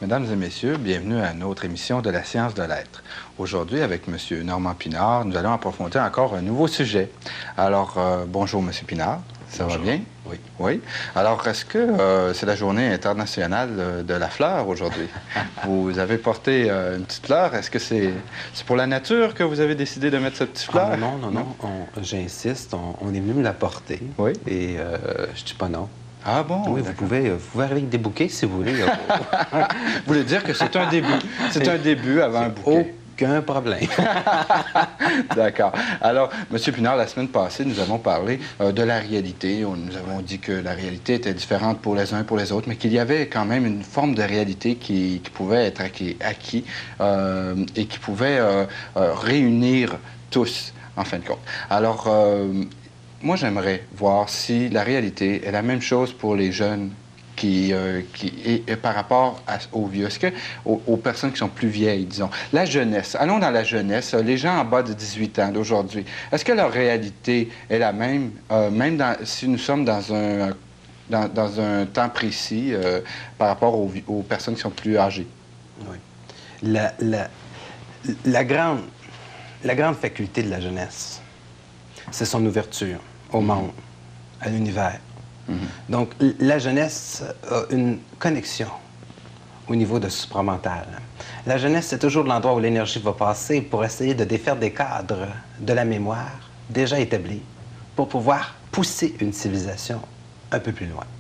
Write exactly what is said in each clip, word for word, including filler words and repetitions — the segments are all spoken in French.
Mesdames et messieurs, bienvenue à notre émission de la science de l'être. Aujourd'hui, avec M. Normand Pinard, nous allons approfondir encore un nouveau sujet. Alors, euh, bonjour M. Pinard, ça bonjour. va bien? Oui. Oui. Alors, est-ce que euh, c'est la journée internationale de la fleur aujourd'hui? Vous avez porté euh, une petite fleur. Est-ce que c'est c'est pour la nature que vous avez décidé de mettre cette petite fleur? Ah, non, non, non, non. J'insiste, on, on est venu me la porter. Oui. Et euh, je dis pas non. Ah bon? Oui, vous pouvez, vous pouvez arriver avec des bouquets si vous voulez. Vous voulez dire que c'est un début. C'est un début avant un bouquet. Aucun problème. D'accord. Alors, M. Pinard, la semaine passée, nous avons parlé euh, de la réalité. On, nous avons dit que la réalité était différente pour les uns et pour les autres, mais qu'il y avait quand même une forme de réalité qui, qui pouvait être acquis, acquis euh, et qui pouvait euh, euh, réunir tous, en fin de compte. Alors, euh, moi, j'aimerais voir si la réalité est la même chose pour les jeunes qui, euh, qui et, et par rapport à, aux vieux. Est-ce que aux, aux personnes qui sont plus vieilles, disons, la jeunesse, allons dans la jeunesse, les gens en bas de dix-huit ans d'aujourd'hui, est-ce que leur réalité est la même, euh, même dans, si nous sommes dans un, dans, dans un temps précis euh, par rapport aux, aux personnes qui sont plus âgées? Oui. La, la, la, grande, la grande faculté de la jeunesse, c'est son ouverture au monde, à l'univers. Mm-hmm. Donc, la jeunesse a une connexion au niveau de supramental. La jeunesse, c'est toujours l'endroit où l'énergie va passer pour essayer de défaire des cadres de la mémoire déjà établis pour pouvoir pousser une civilisation un peu plus loin.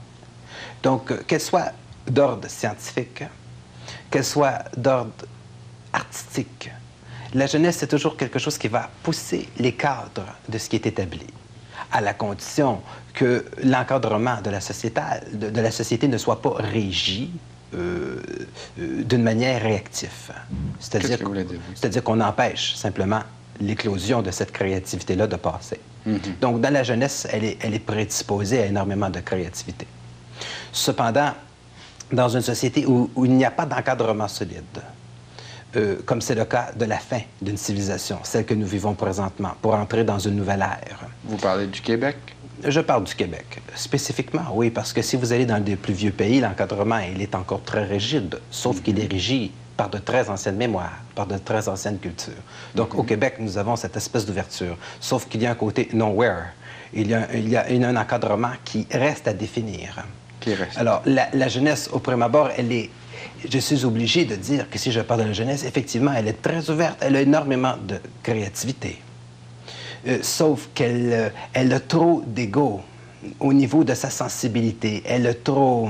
Donc, qu'elle soit d'ordre scientifique, qu'elle soit d'ordre artistique, la jeunesse, c'est toujours quelque chose qui va pousser les cadres de ce qui est établi, à la condition que l'encadrement de la société, de, de la société ne soit pas régi euh, euh, d'une manière réactive. C'est-à-dire c'est-à-dire qu'on empêche simplement l'éclosion de cette créativité-là de passer. Mm-hmm. Donc, dans la jeunesse, elle est, elle est prédisposée à énormément de créativité. Cependant, dans une société où, où il n'y a pas d'encadrement solide, Euh, comme c'est le cas de la fin d'une civilisation, celle que nous vivons présentement, pour entrer dans une nouvelle ère. Vous parlez du Québec? Je parle du Québec. Spécifiquement, oui, parce que si vous allez dans des plus vieux pays, l'encadrement, il est encore très rigide, sauf mm-hmm. qu'il est régi par de très anciennes mémoires, par de très anciennes cultures. Donc, mm-hmm. au Québec, nous avons cette espèce d'ouverture, sauf qu'il y a un côté nowhere. Il y a, il y a un encadrement qui reste à définir. Qui reste. Alors, la, la jeunesse, au prime abord, elle est... Je suis obligé de dire que si je parle de la jeunesse, effectivement, elle est très ouverte, elle a énormément de créativité. Euh, sauf qu'elle euh, elle a trop d'ego au niveau de sa sensibilité. Elle a trop...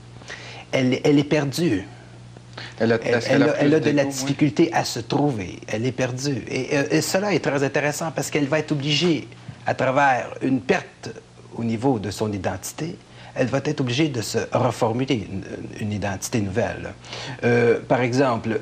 Elle, elle est perdue. Elle a, elle, elle, elle a, a, elle a de la oui. difficulté à se trouver. Elle est perdue. Et, et, et cela est très intéressant parce qu'elle va être obligée, à travers une perte au niveau de son identité, elle va être obligée de se reformuler une, une identité nouvelle. Euh, par exemple,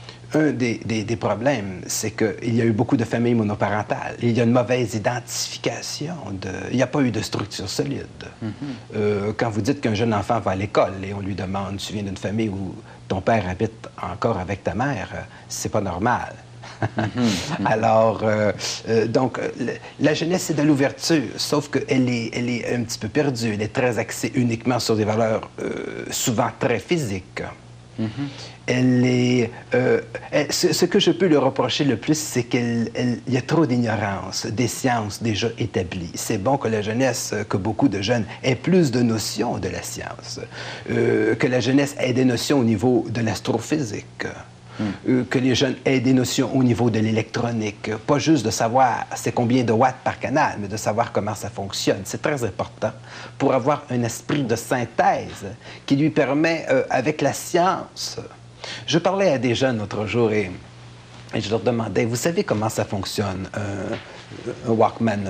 un des, des, des problèmes, c'est qu'il y a eu beaucoup de familles monoparentales. Il y a une mauvaise identification. De... Il n'y a pas eu de structure solide. Mm-hmm. euh, quand vous dites qu'un jeune enfant va à l'école et on lui demande, tu viens d'une famille où ton père habite encore avec ta mère, c'est pas normal. Mm-hmm. Alors, euh, euh, donc, le, la jeunesse, c'est de l'ouverture, sauf qu'elle est, elle est un petit peu perdue. Elle est très axée uniquement sur des valeurs euh, souvent très physiques. Mm-hmm. Elle est... Euh, elle, ce, ce que je peux lui reprocher le plus, c'est qu'il y a trop d'ignorance des sciences déjà établies. C'est bon que la jeunesse, que beaucoup de jeunes aient plus de notions de la science, euh, que la jeunesse ait des notions au niveau de l'astrophysique, Euh, que les jeunes aient des notions au niveau de l'électronique. Pas juste de savoir c'est combien de watts par canal, mais de savoir comment ça fonctionne. C'est très important pour avoir un esprit de synthèse qui lui permet, euh, avec la science... Je parlais à des jeunes l'autre jour et, et je leur demandais, vous savez comment ça fonctionne, un, un Walkman,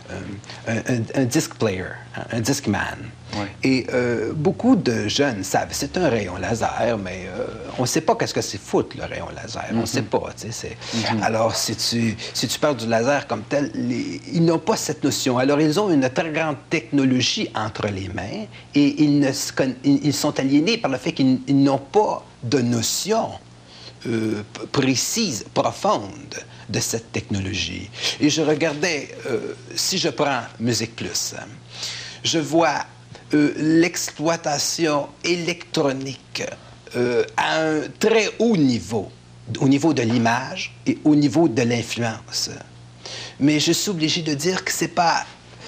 un, un, un, un disc player, un discman. Oui. Et euh, beaucoup de jeunes savent, c'est un rayon laser, mais euh, on ne sait pas qu'est-ce que c'est foutre, le rayon laser. Mm-hmm. On ne sait pas, tu sais. Mm-hmm. Alors, si tu, si tu parles du laser comme tel, les, ils n'ont pas cette notion. Alors, ils ont une très grande technologie entre les mains et ils, ne se conna... ils sont aliénés par le fait qu'ils n'ont pas de notion euh, précise, profonde de cette technologie. Et je regardais, euh, si je prends Musique Plus, je vois... Euh, l'exploitation électronique euh, à un très haut niveau, au niveau de l'image et au niveau de l'influence. Mais je suis obligé de dire que c'est pas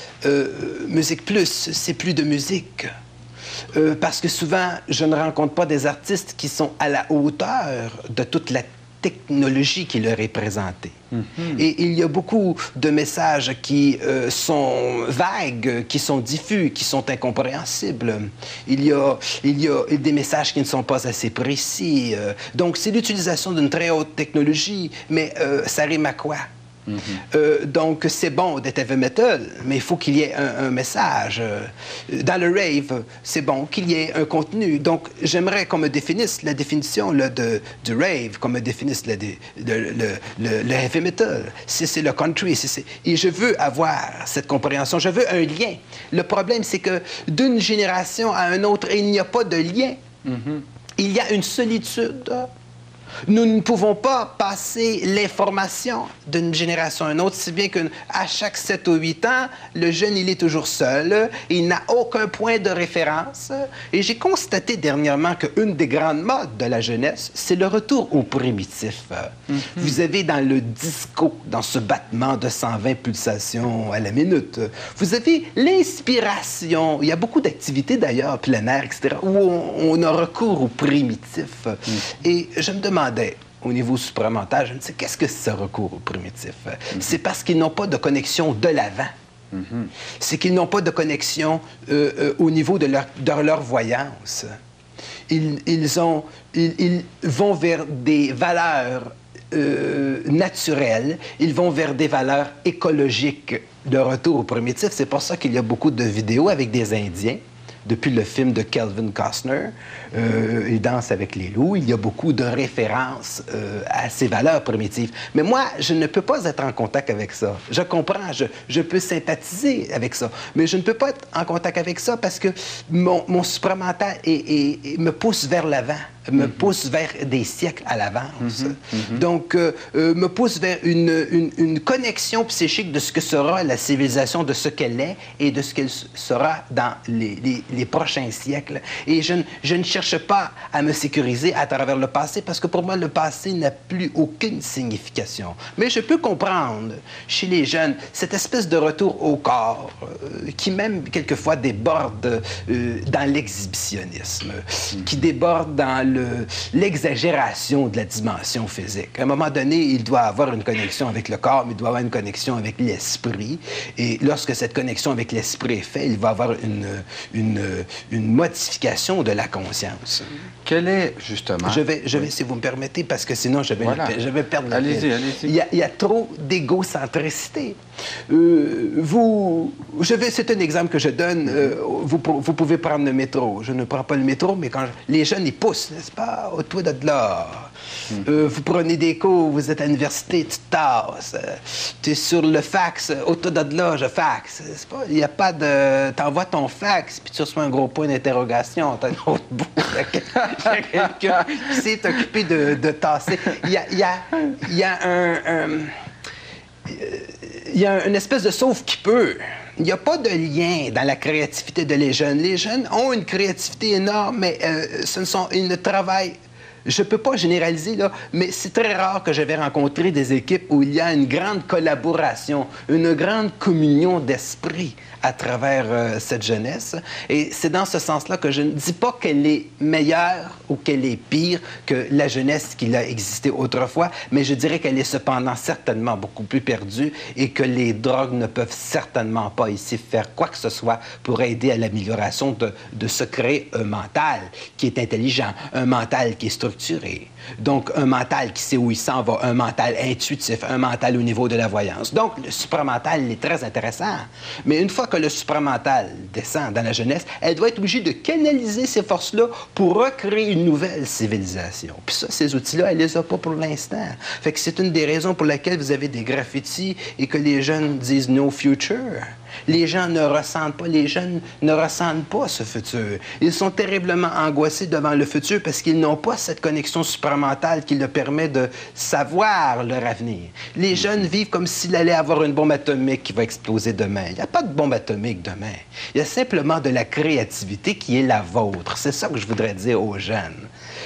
euh, Musique Plus, c'est plus de musique. Euh, parce que souvent, je ne rencontre pas des artistes qui sont à la hauteur de toute la technologie qui leur est présentée. Mm-hmm. Et il y a beaucoup de messages qui euh, sont vagues, qui sont diffus, qui sont incompréhensibles. Il y a, il y a des messages qui ne sont pas assez précis. Euh, donc, c'est l'utilisation d'une très haute technologie, mais euh, ça rime à quoi? Mm-hmm. euh, donc, c'est bon d'être heavy metal, mais il faut qu'il y ait un, un message. Dans le rave, c'est bon qu'il y ait un contenu. Donc, j'aimerais qu'on me définisse la définition là, de, du rave, qu'on me définisse le, le, le, le, le heavy metal. Si c'est le country, si c'est... Et je veux avoir cette compréhension. Je veux un lien. Le problème, c'est que d'une génération à une autre, il n'y a pas de lien. Mm-hmm. Il y a une solitude. Nous ne pouvons pas passer l'information d'une génération à une autre, si bien qu'à chaque sept ou huit ans, le jeune, il est toujours seul, il n'a aucun point de référence. Et j'ai constaté dernièrement qu'une des grandes modes de la jeunesse, c'est le retour au primitif. Mm-hmm. Vous avez dans le disco, dans ce battement de cent vingt pulsations à la minute, vous avez l'inspiration. Il y a beaucoup d'activités d'ailleurs, plein air, et cetera, où on, on a recours au primitif. Mm-hmm. Et je me demande au niveau supramental, je me dis, qu'est-ce que c'est ce recours au primitif? Mm-hmm. C'est parce qu'ils n'ont pas de connexion de l'avant. Mm-hmm. C'est qu'ils n'ont pas de connexion euh, euh, au niveau de leur, de leur voyance. Ils, ils, ont, ils, ils vont vers des valeurs euh, naturelles, ils vont vers des valeurs écologiques de retour au primitif. C'est pour ça qu'il y a beaucoup de vidéos avec des Indiens. Depuis le film de Kelvin Costner, euh, il danse avec les loups, il y a beaucoup de références euh, à ces valeurs primitives. Mais moi, je ne peux pas être en contact avec ça. Je comprends, je, je peux sympathiser avec ça, mais je ne peux pas être en contact avec ça parce que mon, mon supramental est, est, est, me pousse vers l'avant, me mm-hmm. pousse vers des siècles à l'avance. Mm-hmm. Mm-hmm. Donc, euh, euh, me pousse vers une, une, une connexion psychique de ce que sera la civilisation, de ce qu'elle est et de ce qu'elle sera dans les, les les prochains siècles. Et je, je ne cherche pas à me sécuriser à travers le passé parce que pour moi, le passé n'a plus aucune signification. Mais je peux comprendre chez les jeunes cette espèce de retour au corps euh, qui même quelquefois déborde euh, dans l'exhibitionnisme, mmh. qui déborde dans le, l'exagération de la dimension physique. À un moment donné, il doit avoir une connexion avec le corps, mais il doit avoir une connexion avec l'esprit. Et lorsque cette connexion avec l'esprit est faite, il va avoir une, une une modification de la conscience. Quel est, justement... Je vais, je vais si vous me permettez, parce que sinon, je vais, voilà. le, je vais perdre la allez-y, peine. allez-y. Il y a, il y a trop d'égocentricité. Euh, vous... Je vais... C'est un exemple que je donne. Euh, vous, vous pouvez prendre le métro. Je ne prends pas le métro, mais quand je... les jeunes, ils poussent, n'est-ce pas? Au toit de là. Mm. Euh, vous prenez des cours, vous êtes à l'université, tu tasses. Tu es sur le fax, au toit de là, je fax. C'est pas... Il n'y a pas de... T'envoies ton fax, puis tu reçois un gros point d'interrogation. T'as un autre bout. Il y a quelqu'un qui s'est occupé de, de tasser. Il y a, il y a, il y a un... un il y a une espèce de sauve qui peut. Il n'y a pas de lien dans la créativité de les jeunes. Les jeunes ont une créativité énorme, mais euh, ce ne sont, ils ne travaillent... Je ne peux pas généraliser, là, mais c'est très rare que je vais rencontrer des équipes où il y a une grande collaboration, une grande communion d'esprit à travers euh, cette jeunesse. Et c'est dans ce sens-là que je ne dis pas qu'elle est meilleure ou qu'elle est pire que la jeunesse qui a existé autrefois, mais je dirais qu'elle est cependant certainement beaucoup plus perdue et que les drogues ne peuvent certainement pas ici faire quoi que ce soit pour aider à l'amélioration de, de se créer un mental qui est intelligent, un mental qui est structuré. Donc, un mental qui sait où il s'en va, un mental intuitif, un mental au niveau de la voyance. Donc, le supramental, il est très intéressant. Mais une fois que le supramental descend dans la jeunesse, elle doit être obligée de canaliser ces forces-là pour recréer une nouvelle civilisation. Puis ça, ces outils-là, elle les a pas pour l'instant. Fait que c'est une des raisons pour laquelle vous avez des graffitis et que les jeunes disent « no future ». Les gens ne ressentent pas, les jeunes ne ressentent pas ce futur. Ils sont terriblement angoissés devant le futur parce qu'ils n'ont pas cette connexion supramentale qui leur permet de savoir leur avenir. Les jeunes vivent comme s'il allait avoir une bombe atomique qui va exploser demain. Il n'y a pas de bombe atomique demain. Il y a simplement de la créativité qui est la vôtre. C'est ça que je voudrais dire aux jeunes.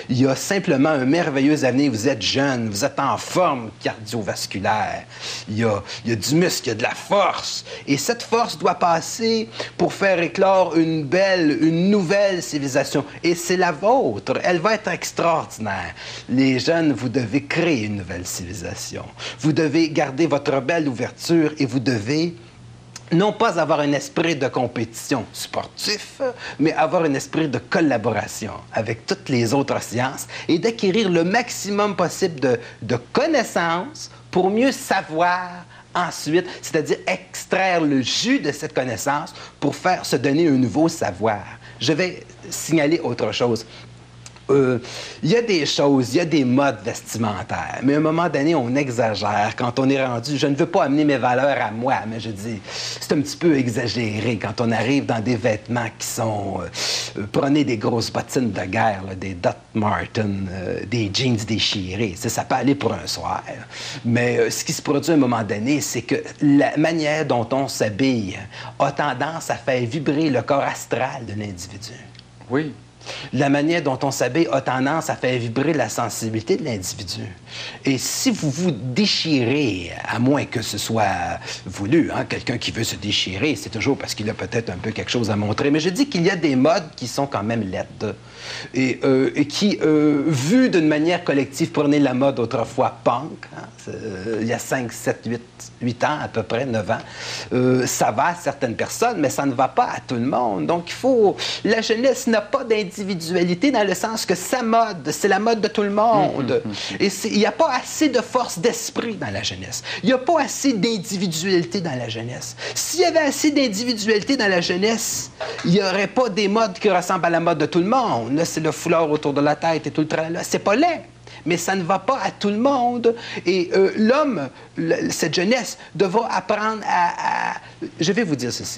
Il y a simplement un merveilleux avenir. Vous êtes jeune, vous êtes en forme cardiovasculaire. Il y a, il y a du muscle, il y a de la force. Et cette force doit passer pour faire éclore une belle, une nouvelle civilisation. Et c'est la vôtre. Elle va être extraordinaire. Les jeunes, vous devez créer une nouvelle civilisation. Vous devez garder votre belle ouverture et vous devez non pas avoir un esprit de compétition sportif, mais avoir un esprit de collaboration avec toutes les autres sciences et d'acquérir le maximum possible de, de connaissances pour mieux savoir ensuite, c'est-à-dire extraire le jus de cette connaissance pour faire se donner un nouveau savoir. Je vais signaler autre chose. Euh, il y a des choses, il y a des modes vestimentaires, mais à un moment donné, on exagère quand on est rendu... Je ne veux pas amener mes valeurs à moi, mais je dis, c'est un petit peu exagéré quand on arrive dans des vêtements qui sont... Euh, prenez des grosses bottines de guerre, là, des Doc Martens, euh, des jeans déchirés. Ça, ça peut aller pour un soir. Mais euh, ce qui se produit à un moment donné, c'est que la manière dont on s'habille a tendance à faire vibrer le corps astral de l'individu. Oui. La manière dont on s'habille a tendance à faire vibrer la sensibilité de l'individu. Et si vous vous déchirez, à moins que ce soit voulu, hein, quelqu'un qui veut se déchirer, c'est toujours parce qu'il a peut-être un peu quelque chose à montrer. Mais je dis qu'il y a des modes qui sont quand même laides. Et, euh, et qui, euh, vu d'une manière collective, prenez la mode autrefois punk, hein, euh, il y a cinq, sept, huit, huit ans à peu près, neuf ans, euh, ça va à certaines personnes, mais ça ne va pas à tout le monde. Donc, il faut... La jeunesse n'a pas d'individualité dans le sens que sa mode, c'est la mode de tout le monde. Mm-hmm. Et il n'y a pas assez de force d'esprit dans la jeunesse. Il n'y a pas assez d'individualité dans la jeunesse. S'il y avait assez d'individualité dans la jeunesse, il n'y aurait pas des modes qui ressemblent à la mode de tout le monde. Là, c'est le foulard autour de la tête et tout le tralala. C'est pas laid, mais ça ne va pas à tout le monde. Et euh, l'homme, le, cette jeunesse, devra apprendre à, à... Je vais vous dire ceci.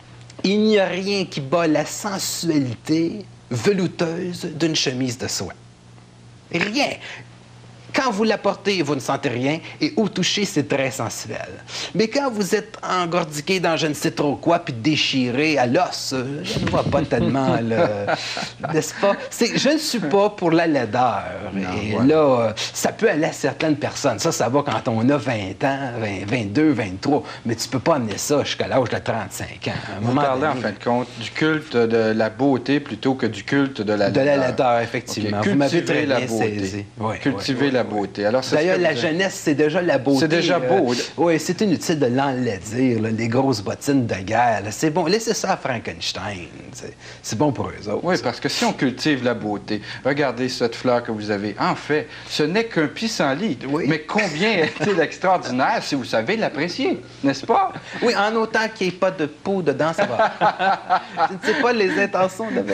Il n'y a rien qui bat la sensualité velouteuse d'une chemise de soie. Rien. Quand vous la portez, vous ne sentez rien, et au toucher, c'est très sensuel. Mais quand vous êtes engordiqué dans je ne sais trop quoi, puis déchiré à l'os, je ne vois pas tellement le... N'est-ce pas? Je ne suis pas pour la laideur. Non, et ouais. Là, ça peut aller à certaines personnes. Ça, ça va quand on a vingt ans, vingt, vingt-deux, vingt-trois, mais tu ne peux pas amener ça jusqu'à l'âge de trente-cinq ans. À un vous parlez, donné... en fin de compte, du culte de la beauté plutôt que du culte de la laideur. De la laideur, effectivement. Okay. Vous m'avez très bien saisi. Ouais, Cultiver ouais, la beauté. Alors, d'ailleurs, la jeunesse, c'est déjà la beauté. C'est déjà beau. Euh, oui, c'est inutile de l'enlaidir, les grosses bottines de guerre. C'est bon, laissez ça à Frankenstein. C'est bon pour eux autres. Oui, parce que si on cultive la beauté, regardez cette fleur que vous avez. En fait, ce n'est qu'un pissenlit. Oui. Mais combien est-il extraordinaire si vous savez l'apprécier, n'est-ce pas? Oui, en autant qu'il n'y ait pas de peau dedans, ça va. Je ne sais pas les intentions de...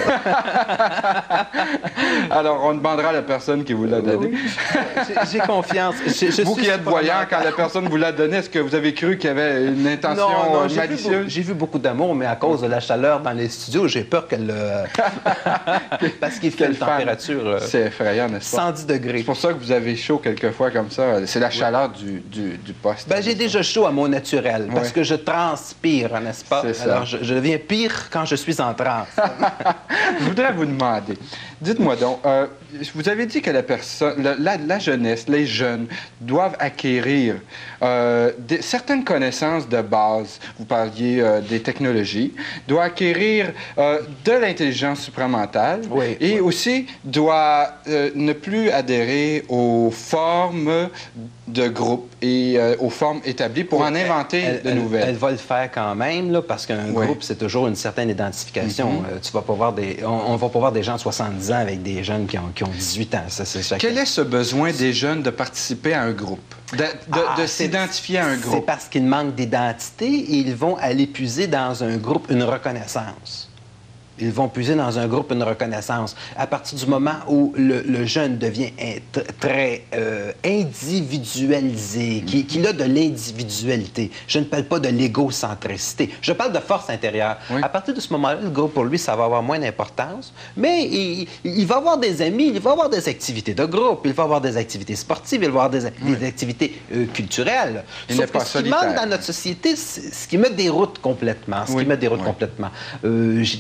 Alors, on demandera à la personne qui vous l'a donné. Oui. J'ai confiance. Je, je vous qui êtes voyant, quand la personne vous l'a donné, est-ce que vous avez cru qu'il y avait une intention non, non, malicieuse? J'ai vu beaucoup d'amour, mais à cause de la chaleur dans les studios, j'ai peur qu'elle... Euh... Parce qu'il fait une température... Euh... C'est effrayant, n'est-ce pas? cent dix degrés. C'est pour ça que vous avez chaud quelquefois comme ça. C'est la chaleur oui. du, du, du poste. Ben, j'ai déjà chaud à mon naturel, parce oui. que je transpire, n'est-ce pas? C'est ça. Alors, je, je deviens pire quand je suis en transe. Je voudrais vous demander, dites-moi donc, euh, vous avez dit que la personne, la, la, la jeunesse, les jeunes doivent acquérir euh, des, certaines connaissances de base. Vous parliez euh, des technologies, doivent acquérir euh, de l'intelligence supramentale oui, et oui. aussi doit euh, ne plus adhérer aux formes de groupe et euh, aux formes établies pour oui, en inventer elle, de elle, nouvelles. Elle va le faire quand même, là, parce qu'un oui. groupe, c'est toujours une certaine identification. Mm-hmm. euh, tu vas pas voir des, on, on va pas voir des gens de soixante-dix ans avec des jeunes qui ont, qui ont dix-huit ans. Ça, c'est Quel est ce besoin des jeunes de participer à un groupe, de, de, ah, de s'identifier à un groupe? C'est parce qu'ils manquent d'identité et ils vont aller puiser dans un groupe une reconnaissance. Ils vont puiser dans un groupe une reconnaissance. À partir du moment où le, le jeune devient très euh, individualisé, qu'il qui a de l'individualité, je ne parle pas de l'égocentricité, je parle de force intérieure. Oui. À partir de ce moment-là, le groupe, pour lui, ça va avoir moins d'importance, mais il, il va avoir des amis, il va avoir des activités de groupe, il va avoir des activités sportives, il va avoir des, oui. des activités euh, culturelles. Il Sauf que pas ce qui manque dans notre société, c'est ce qui me déroute complètement, ce oui. qui me déroute oui. complètement. Euh, J'ai des amis qui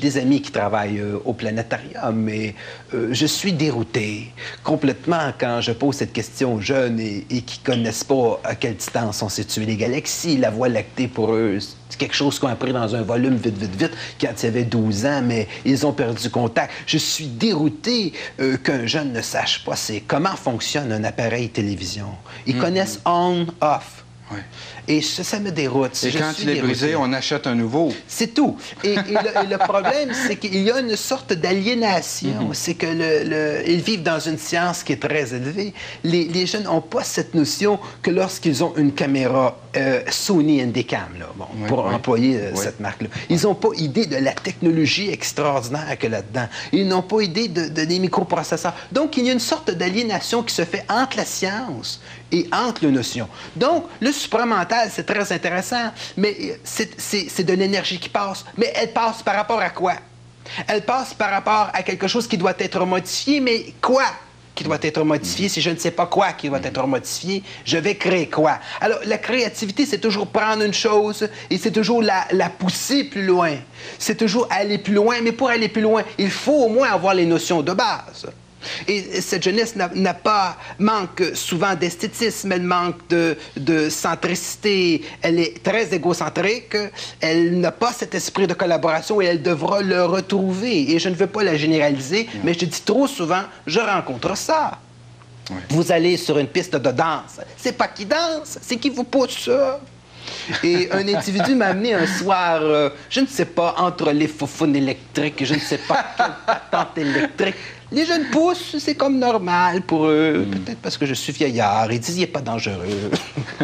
qui travaille euh, au planétarium, mais euh, je suis dérouté complètement quand je pose cette question aux jeunes et, et qui ne connaissent pas à quelle distance sont situées les galaxies. La Voie lactée, pour eux, c'est quelque chose qu'on a appris dans un volume vite, vite, vite, quand ils avaient douze ans, mais ils ont perdu contact. Je suis dérouté euh, qu'un jeune ne sache pas c'est comment fonctionne un appareil télévision. Ils mm-hmm. connaissent on, off. Oui. Et ça, ça me déroute. Et je quand il est dérouté. brisé, on achète un nouveau. C'est tout. Et, et, le, et le problème, c'est qu'il y a une sorte d'aliénation. Mm-hmm. C'est que le, le, ils vivent dans une science qui est très élevée. Les, les jeunes n'ont pas cette notion que lorsqu'ils ont une caméra euh, Sony Handycam, là, bon, oui, pour oui. employer euh, oui. cette marque-là, ils n'ont pas idée de la technologie extraordinaire que là-dedans. Ils n'ont pas idée de, de, des microprocesseurs. Donc, il y a une sorte d'aliénation qui se fait entre la science et entre les notions. Donc, le supramental, c'est très intéressant, mais c'est de l'énergie qui passe. Mais elle passe par rapport à quoi? Elle passe par rapport à quelque chose qui doit être modifié, mais quoi qui doit être modifié? Si je ne sais pas quoi qui doit être modifié, je vais créer quoi? Alors, la créativité, c'est toujours prendre une chose et c'est toujours la, la pousser plus loin. C'est toujours aller plus loin, mais pour aller plus loin, il faut au moins avoir les notions de base. Et cette jeunesse n'a pas, manque souvent d'esthétisme, elle manque de, de centricité, elle est très égocentrique, elle n'a pas cet esprit de collaboration et elle devra le retrouver. Et je ne veux pas la généraliser, mmh. mais je dis trop souvent, je rencontre ça. Oui. Vous allez sur une piste de danse, c'est pas qui danse, c'est qui vous pousse ça. Et un individu m'a amené un soir, euh, je ne sais pas, entre les faufounes électriques, je ne sais pas quelle patente électrique. Les jeunes poussent, c'est comme normal pour eux. Mm. Peut-être parce que je suis vieillard. Ils disent, il n'est pas dangereux.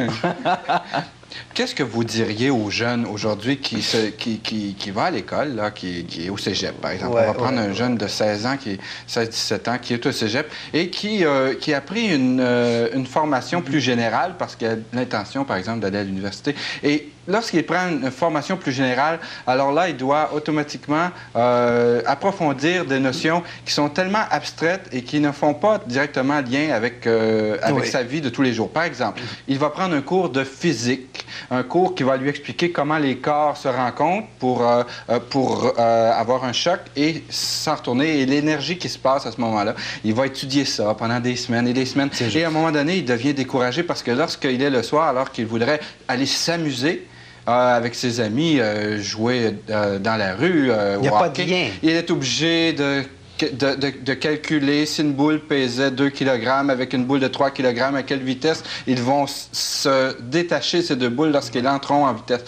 Qu'est-ce que vous diriez aux jeunes aujourd'hui qui, se, qui, qui, qui va à l'école, là, qui, qui est au cégep, par exemple? Ouais, on va prendre ouais, un jeune de seize ans, qui est seize dix-sept ans, qui est au cégep et qui, euh, qui a pris une, euh, une formation plus générale parce qu'il a l'intention, par exemple, d'aller à l'université. Et lorsqu'il prend une formation plus générale, alors là, il doit automatiquement euh, approfondir des notions qui sont tellement abstraites et qui ne font pas directement lien avec, euh, avec oui. sa vie de tous les jours. Par exemple, il va prendre un cours de physique, un cours qui va lui expliquer comment les corps se rencontrent pour, euh, pour euh, avoir un choc et s'en retourner, et l'énergie qui se passe à ce moment-là. Il va étudier ça pendant des semaines et des semaines. Et à un moment donné, il devient découragé parce que lorsqu'il est le soir, alors qu'il voudrait aller s'amuser, Euh, avec ses amis, euh, jouer euh, dans la rue, euh, il n'y a pas de lien. Il est obligé de, de, de, de calculer si une boule pesait deux kilogrammes avec une boule de trois kilogrammes, à quelle vitesse ils vont se détacher, ces deux boules, lorsqu'ils entreront en vitesse.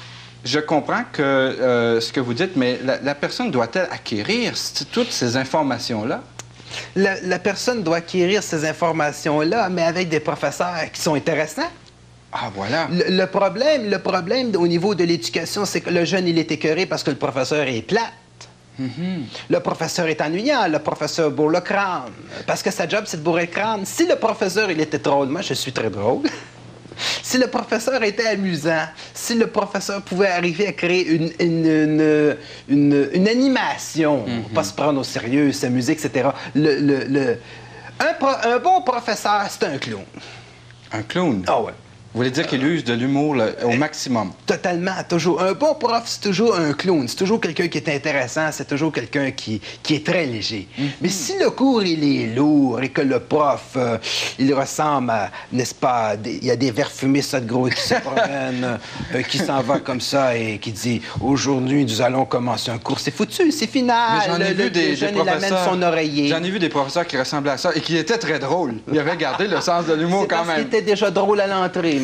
Je comprends que, euh, ce que vous dites, mais la, la personne doit-elle acquérir toutes ces informations-là? La, la personne doit acquérir ces informations-là, mais avec des professeurs qui sont intéressants. Ah, voilà. Le, le, problème, le problème au niveau de l'éducation, c'est que le jeune, il est écœuré parce que le professeur est plate. Mm-hmm. Le professeur est ennuyant, le professeur bourre le crâne. Parce que sa job, c'est de bourrer le crâne. Si le professeur, il était drôle, moi, je suis très drôle. Si le professeur était amusant, si le professeur pouvait arriver à créer une, une, une, une, une animation, mm-hmm. pas se prendre au sérieux, s'amuser, et cetera. Le, le, le... Un, pro... un bon professeur, c'est un clown. Un clown? Ah ouais. Vous voulez dire qu'il use de l'humour au maximum? Totalement, toujours. Un bon prof, c'est toujours un clown. C'est toujours quelqu'un qui est intéressant, c'est toujours quelqu'un qui, qui est très léger. Mm-hmm. Mais si le cours, il est lourd et que le prof, euh, il ressemble à, n'est-ce pas, il y a des verres fumés, ça de gros, qui se promènent, euh, qui s'en va comme ça et qui dit « Aujourd'hui, nous allons commencer un cours. » C'est foutu, c'est final. J'en ai le, vu le, des, le jeune, des professeurs... il amène son oreiller. J'en ai vu des professeurs qui ressemblaient à ça et qui étaient très drôles. Ils avaient gardé le sens de l'humour quand même. Il était déjà drôle à l'entrée.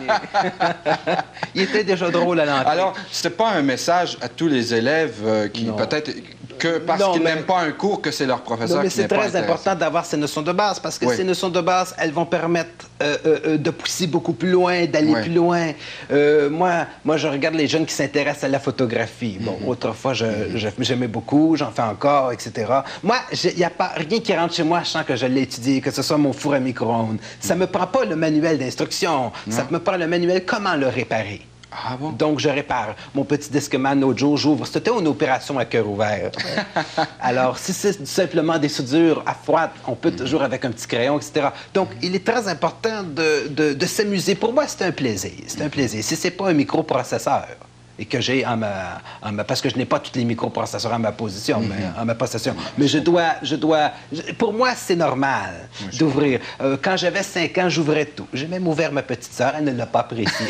Il était déjà drôle à l'entrée. Alors, c'était pas un message à tous les élèves euh, qui peut-être que parce qu'ils mais... n'aiment pas un cours que c'est leur professeur non, mais qui n'est pas c'est très important d'avoir ces notions de base parce que oui. ces notions de base, elles vont permettre euh, euh, de pousser beaucoup plus loin, d'aller oui. plus loin. Euh, moi, moi, je regarde les jeunes qui s'intéressent à la photographie. Bon, mm-hmm. autrefois, j'aimais je, je, beaucoup, j'en fais encore, et cetera. Moi, il n'y a pas rien qui rentre chez moi sans que je l'ai étudié, que ce soit mon four à micro-ondes. Ça ne me prend pas le manuel d'instruction, ça me prend le manuel comment le réparer. Ah bon? Donc, je répare. Mon petit Discman, l'autre jour, j'ouvre. C'était une opération à cœur ouvert. Alors, si c'est simplement des soudures à froid, on peut toujours avec un petit crayon, et cetera. Donc, il est très important de, de, de s'amuser. Pour moi, c'est un plaisir. C'est un plaisir. Si c'est pas un microprocesseur, et que j'ai en ma, en ma... Parce que je n'ai pas tous les microprocesseurs en ma position, mm-hmm. mais, en ma possession. Mais je dois... Je dois je, pour moi, c'est normal oui, d'ouvrir. Euh, quand j'avais cinq ans, j'ouvrais tout. J'ai même ouvert ma petite sœur, elle ne l'a pas apprécié.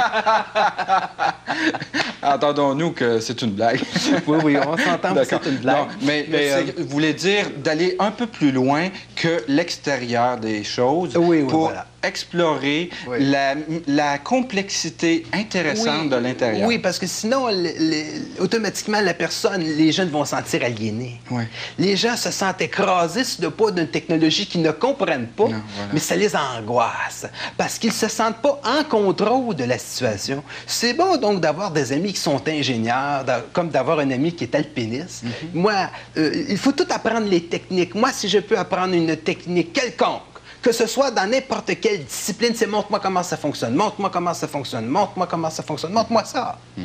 Entendons-nous que c'est une blague. Oui, oui, on s'entend que c'est une blague. Non, mais mais euh... vous voulez dire d'aller un peu plus loin que l'extérieur des choses oui, oui, pour voilà. explorer oui. la, la complexité intéressante oui, de l'intérieur. Oui, parce que sinon, les, les, automatiquement, la personne, les jeunes vont se sentir aliénés. Oui. Les gens se sentent écrasés sur le poids d'une technologie qu'ils ne comprennent pas, non, voilà. mais ça les angoisse, parce qu'ils ne se sentent pas en contrôle de la situation. C'est bon, donc, d'avoir des amis qui sont ingénieurs, comme d'avoir un ami qui est alpiniste. Mm-hmm. Moi, euh, il faut tout apprendre les techniques. Moi, si je peux apprendre une technique quelconque, que ce soit dans n'importe quelle discipline, c'est montre-moi comment ça fonctionne, montre-moi comment ça fonctionne, montre-moi comment ça fonctionne, montre-moi ça. Mm-hmm.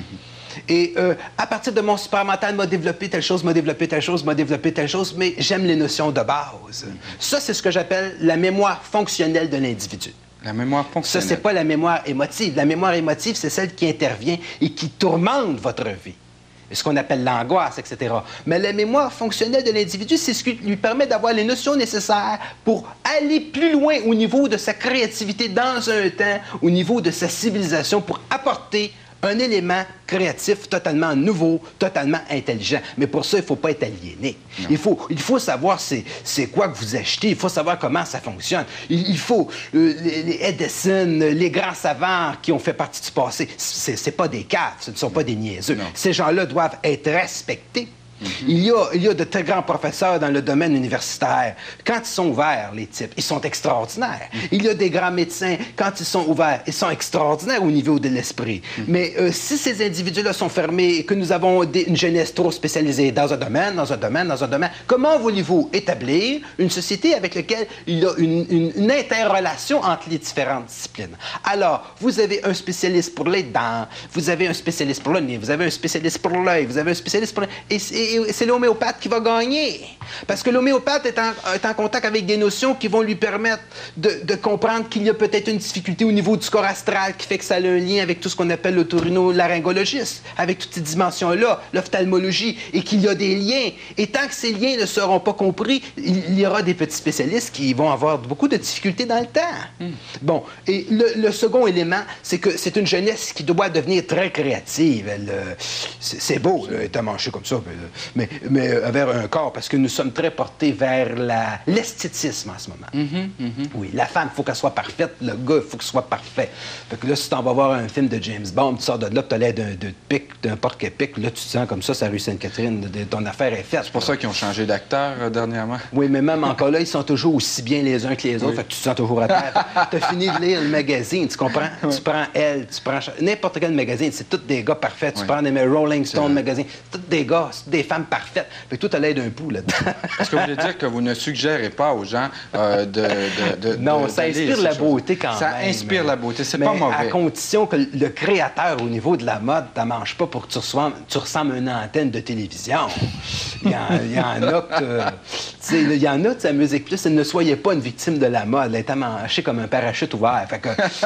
Et euh, à partir de mon supramental, m'a développé telle chose, m'a développé telle chose, m'a développé telle chose, mais j'aime les notions de base. Mm-hmm. Ça, c'est ce que j'appelle la mémoire fonctionnelle de l'individu. La mémoire fonctionnelle. Ça, c'est pas la mémoire émotive. La mémoire émotive, c'est celle qui intervient et qui tourmente votre vie. Ce qu'on appelle l'angoisse, et cetera. Mais la mémoire fonctionnelle de l'individu, c'est ce qui lui permet d'avoir les notions nécessaires pour aller plus loin au niveau de sa créativité dans un temps, au niveau de sa civilisation, pour apporter un élément créatif totalement nouveau, totalement intelligent. Mais pour ça, il ne faut pas être aliéné. Il faut, il faut savoir c'est quoi que vous achetez. Il faut savoir comment ça fonctionne. Il, il faut... Euh, les, les Edison, les grands savants qui ont fait partie du passé, ce n'est pas des caves, ce ne sont pas des niaiseux. Non. Ces gens-là doivent être respectés. Mm-hmm. il, y a, il y a de très grands professeurs dans le domaine universitaire. Quand ils sont ouverts, les types, ils sont extraordinaires. Mm-hmm. Il y a des grands médecins, quand ils sont ouverts, ils sont extraordinaires au niveau de l'esprit. Mm-hmm. Mais euh, si ces individus-là sont fermés et que nous avons des, une jeunesse trop spécialisée dans un domaine, dans un domaine, dans un domaine, comment voulez-vous établir une société avec laquelle il y a une, une, une interrelation entre les différentes disciplines? Alors, vous avez un spécialiste pour les dents, vous avez un spécialiste pour le nez, vous avez un spécialiste pour l'œil, vous avez un spécialiste pour... Et, et, c'est l'homéopathe qui va gagner. Parce que l'homéopathe est en, est en contact avec des notions qui vont lui permettre de, de comprendre qu'il y a peut-être une difficulté au niveau du corps astral qui fait que ça a un lien avec tout ce qu'on appelle l'otorhinolaryngologiste, avec toutes ces dimensions-là, l'ophtalmologie, et qu'il y a des liens. Et tant que ces liens ne seront pas compris, il y aura des petits spécialistes qui vont avoir beaucoup de difficultés dans le temps. Mm. Bon, et le, le second élément, c'est que c'est une jeunesse qui doit devenir très créative. Euh, c'est beau, là, être manché comme ça, mais, mais, mais vers un corps, parce que nous sommes très portés vers l'esthétisme en ce moment. Mm-hmm, mm-hmm. Oui, la femme, il faut qu'elle soit parfaite, le gars, il faut qu'il soit parfait. Fait que là, si tu en vas voir un film de James Bond, tu sors de là, tu as l'air d'un pic, d'un porc-épic, là, tu te sens comme ça, ça rue Sainte-Catherine, ton affaire est faite. C'est pour ça qu'ils ont changé d'acteur euh, dernièrement. Oui, mais même encore là, ils sont toujours aussi bien les uns que les autres, oui. Fait que tu te sens toujours à terre. Tu as fini de lire le magazine, tu comprends? Oui. Tu prends Elle, tu prends n'importe quel magazine, c'est tous des gars parfaits. Tu oui. prends des Rolling Stone magazine, c'est tous des gars, c'est des femmes parfaites. Fait que toi, tu as l'air d'un pou là-dedans. Est-ce que vous voulez dire que vous ne suggérez pas aux gens euh, de, de, de... Non, de, ça de inspire la beauté quand ça même. Ça inspire la beauté, c'est mais pas mauvais. À condition que le créateur, au niveau de la mode, t'en manges pas pour que tu, reçois, tu ressembles à une antenne de télévision. Il y en, il y en a que... Tu sais, il y en a de sa musique plus, ne soyez pas une victime de la mode. Elle est manchée comme un parachute ouvert. Fait que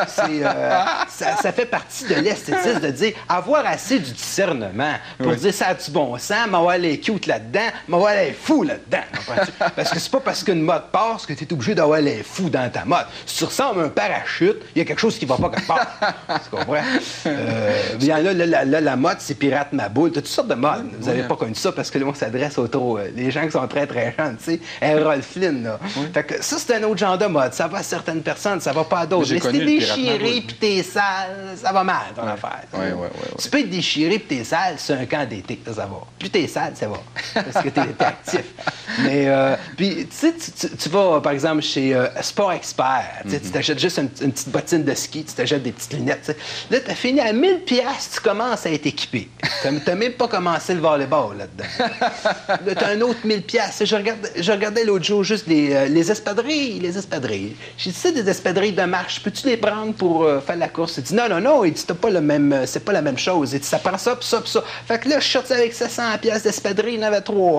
euh, ça, ça fait partie de l'esthétisme de dire avoir assez du discernement pour oui. dire ça a du bon sens, m'avoir les cute là-dedans, m'avoir les fous là-dedans. Parce que c'est pas parce qu'une mode passe que tu es obligé d'avoir les fous dans ta mode. Si tu ressembles à un parachute, il y a quelque chose qui va pas quelque part. Tu comprends? Euh, il y en a, là, la, la, la mode, c'est pirate ma boule. Tu as toutes sortes de modes. Vous n'avez oui. pas connu ça parce que le monde s'adresse aux trop, euh, les gens qui sont très, très jeunes, tu sais. Errol Flynn, là. Oui. Fait que ça, c'est un autre genre de mode. Ça va à certaines personnes, ça va pas à d'autres. Mais si t'es déchiré puis t'es sale, ça va mal, ton ouais. affaire. Ouais, ouais, ouais, ouais. Tu peux être déchiré puis t'es sale, c'est un camp d'été, ça, ça va. Plus t'es sale, ça va. Parce que t'es es actif. Mais, euh, puis, tu sais, tu, tu vas, par exemple, chez euh, Sport Expert, mm-hmm. tu t'achètes juste une, une petite bottine de ski, tu t'achètes des petites lunettes, t'sais. Là, t'as fini à mille piastres, tu commences à être équipé. T'as même pas commencé le volleyball là-dedans. Là, t'as un autre mille piastres. Je regardais, je regardais l'autre jour juste les, euh, les espadrilles, les espadrilles. J'ai dit, ça, des espadrilles de marche, peux-tu les prendre pour euh, faire la course? Il dit, non, non, non, il dit, t'as pas le même, c'est pas la même chose. Il dit, ça prend ça, pis ça, pis ça. Fait que là, je sortais avec sept cents piastres des espadrilles, il y en avait trois.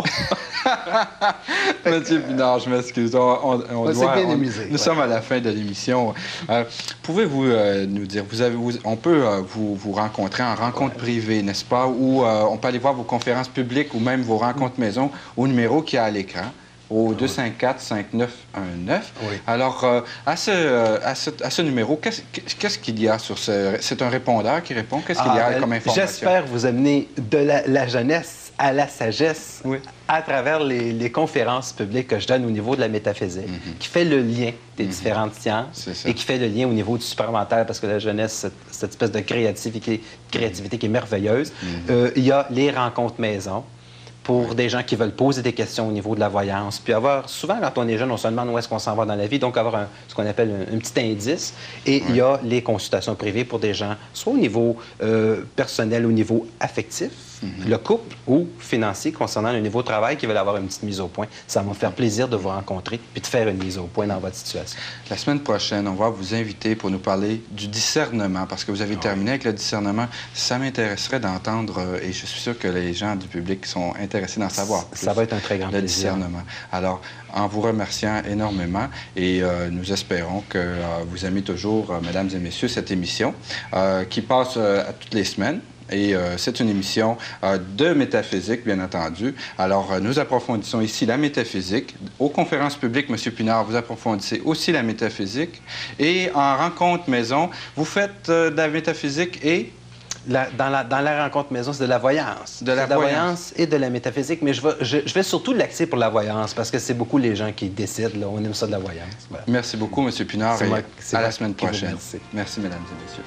Monsieur Pinard, je m'excuse. On, on, on on doit, bien on, amusé, nous ouais. sommes à la fin de l'émission. Euh, Pouvez-vous euh, nous dire, vous avez, vous, on peut euh, vous, vous rencontrer en rencontre ouais. privée, n'est-ce pas? Ou euh, on peut aller voir vos conférences publiques ou même vos rencontres maison au numéro qui est à l'écran, au deux cinq quatre, cinq neuf un neuf. Oui. Alors, euh, à, ce, euh, à, ce, à ce numéro, qu'est-ce qu'est-ce qu'il y a sur ce... C'est un répondeur qui répond? Qu'est-ce qu'il y a ah, comme information? J'espère vous amener de la, la jeunesse à la sagesse oui. à travers les, les conférences publiques que je donne au niveau de la métaphysique, mm-hmm. qui fait le lien des mm-hmm. différentes sciences et qui fait le lien au niveau du supramental, parce que la jeunesse, cette, cette espèce de créativité, créativité qui est merveilleuse. Mm-hmm. euh, il y a les rencontres maison, pour des gens qui veulent poser des questions au niveau de la voyance. Puis avoir, souvent, quand on est jeune, on se demande où est-ce qu'on s'en va dans la vie, donc avoir un, ce qu'on appelle un, un petit indice. Et oui. il y a les consultations privées pour des gens, soit au niveau euh, personnel, au niveau affectif, mm-hmm. le couple, ou financier, concernant le niveau de travail, qui veulent avoir une petite mise au point. Ça va me faire plaisir de vous rencontrer puis de faire une mise au point dans votre situation. La semaine prochaine, on va vous inviter pour nous parler du discernement, parce que vous avez oh. terminé avec le discernement. Ça m'intéresserait d'entendre, euh, et je suis sûr que les gens du public sont intéressés d'en savoir plus. Ça va être un très grand le plaisir. Discernement. Alors, en vous remerciant énormément, et euh, nous espérons que euh, vous aimez toujours, euh, mesdames et messieurs, cette émission euh, qui passe euh, à toutes les semaines. Et euh, c'est une émission euh, de métaphysique, bien entendu. Alors, euh, nous approfondissons ici la métaphysique. Aux conférences publiques, M. Pinard, vous approfondissez aussi la métaphysique. Et en rencontre maison, vous faites euh, de la métaphysique et... La, dans, la, dans la rencontre maison, c'est de la voyance. De la, de la voyance. voyance et de la métaphysique. Mais je vais, je, je vais surtout l'axer pour la voyance, parce que c'est beaucoup les gens qui décident. Là, on aime ça de la voyance. Voilà. Merci beaucoup, M. Pinard. Et moi, à la semaine prochaine. Merci. Merci, mesdames et messieurs.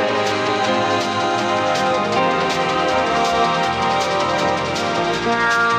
Wow.